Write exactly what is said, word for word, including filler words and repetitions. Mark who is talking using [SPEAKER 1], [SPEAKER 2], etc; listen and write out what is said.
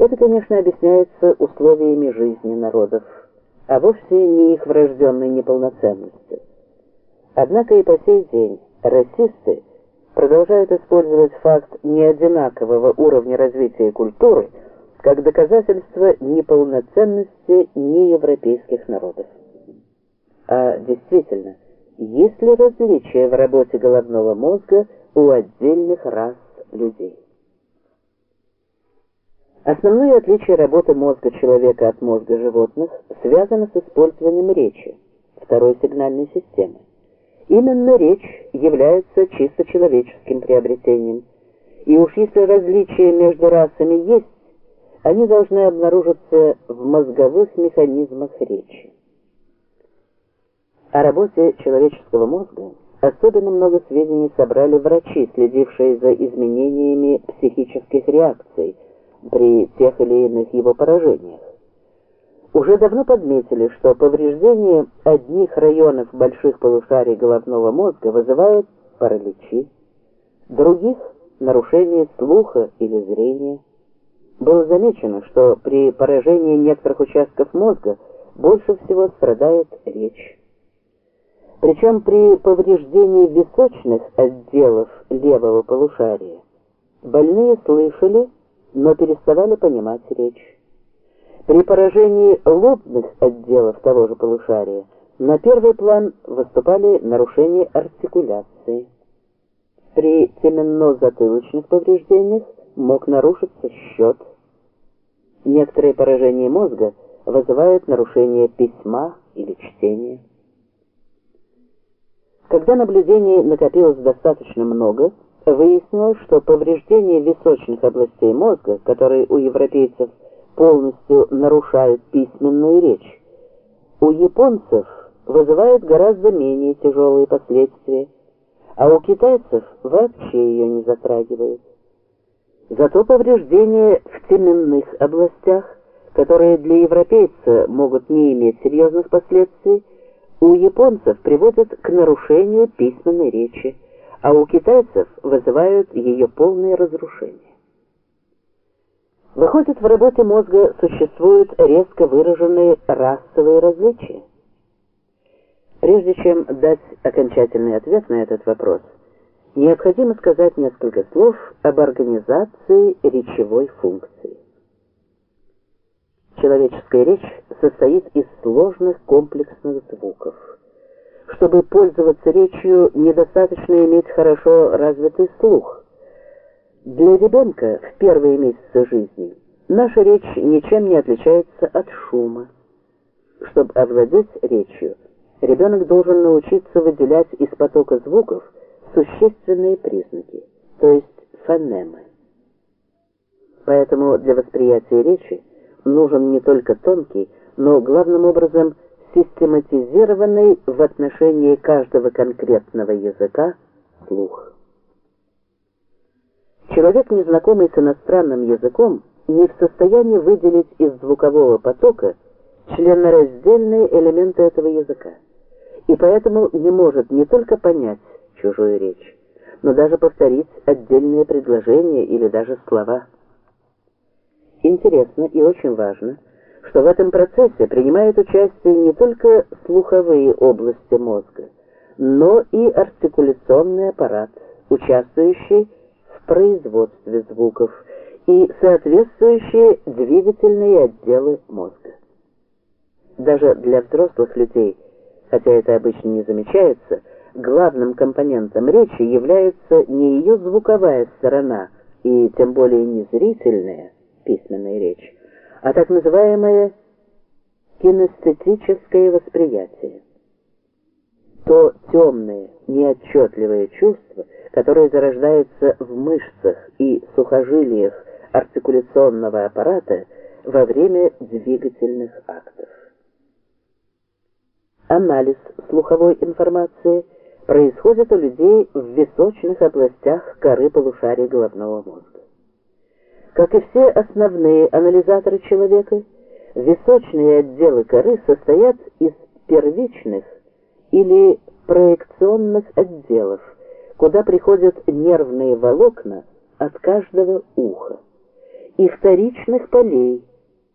[SPEAKER 1] Это, конечно, объясняется условиями жизни народов, а вовсе не их врожденной неполноценностью. Однако и по сей день расисты продолжают использовать факт неодинакового уровня развития культуры как доказательство неполноценности неевропейских народов. А действительно, есть ли различия в работе головного мозга у отдельных рас людей? Основное отличие работы мозга человека от мозга животных связано с использованием речи, второй сигнальной системы. Именно речь является чисто человеческим приобретением, и уж если различия между расами есть, они должны обнаружиться в мозговых механизмах речи. О работе человеческого мозга особенно много сведений собрали врачи, следившие за изменениями психических реакций при тех или иных его поражениях. Уже давно подметили, что повреждение одних районов больших полушарий головного мозга вызывает параличи, других – нарушение слуха или зрения. Было замечено, что при поражении некоторых участков мозга больше всего страдает речь. Причем при повреждении височных отделов левого полушария больные слышали, но переставали понимать речь. При поражении лобных отделов того же полушария на первый план выступали нарушения артикуляции. При теменно-затылочных повреждениях мог нарушиться счет. Некоторые поражения мозга вызывают нарушение письма или чтения. Когда наблюдений накопилось достаточно много, выяснилось, что повреждение височных областей мозга, которые у европейцев полностью нарушают письменную речь, у японцев вызывают гораздо менее тяжелые последствия, а у китайцев вообще ее не затрагивают. Зато повреждения в теменных областях, которые для европейца могут не иметь серьезных последствий, у японцев приводят к нарушению письменной речи, а у китайцев вызывают ее полное разрушение. Выходит, в работе мозга существуют резко выраженные расовые различия. Прежде чем дать окончательный ответ на этот вопрос, необходимо сказать несколько слов об организации речевой функции. Человеческая речь состоит из сложных комплексных звуков. Чтобы пользоваться речью, недостаточно иметь хорошо развитый слух. Для ребенка в первые месяцы жизни наша речь ничем не отличается от шума. Чтобы овладеть речью, ребенок должен научиться выделять из потока звуков существенные признаки, то есть фонемы. Поэтому для восприятия речи нужен не только тонкий, но главным образом систематизированный в отношении каждого конкретного языка слух. Человек, незнакомый с иностранным языком, не в состоянии выделить из звукового потока членораздельные элементы этого языка, и поэтому не может не только понять чужую речь, но даже повторить отдельные предложения или даже слова. Интересно и очень важно, что в этом процессе принимают участие не только слуховые области мозга, но и артикуляционный аппарат, участвующий в производстве звуков, и соответствующие двигательные отделы мозга. Даже для взрослых людей, хотя это обычно не замечается, главным компонентом речи является не ее звуковая сторона, и тем более не зрительная, письменная речь, а так называемое кинестетическое восприятие. То темное, неотчетливое чувство, которое зарождается в мышцах и сухожилиях артикуляционного аппарата во время двигательных актов. Анализ слуховой информации происходит у людей в височных областях коры полушарий головного мозга. Как и все основные анализаторы человека, височные отделы коры состоят из первичных или проекционных отделов, куда приходят нервные волокна от каждого уха, и вторичных полей,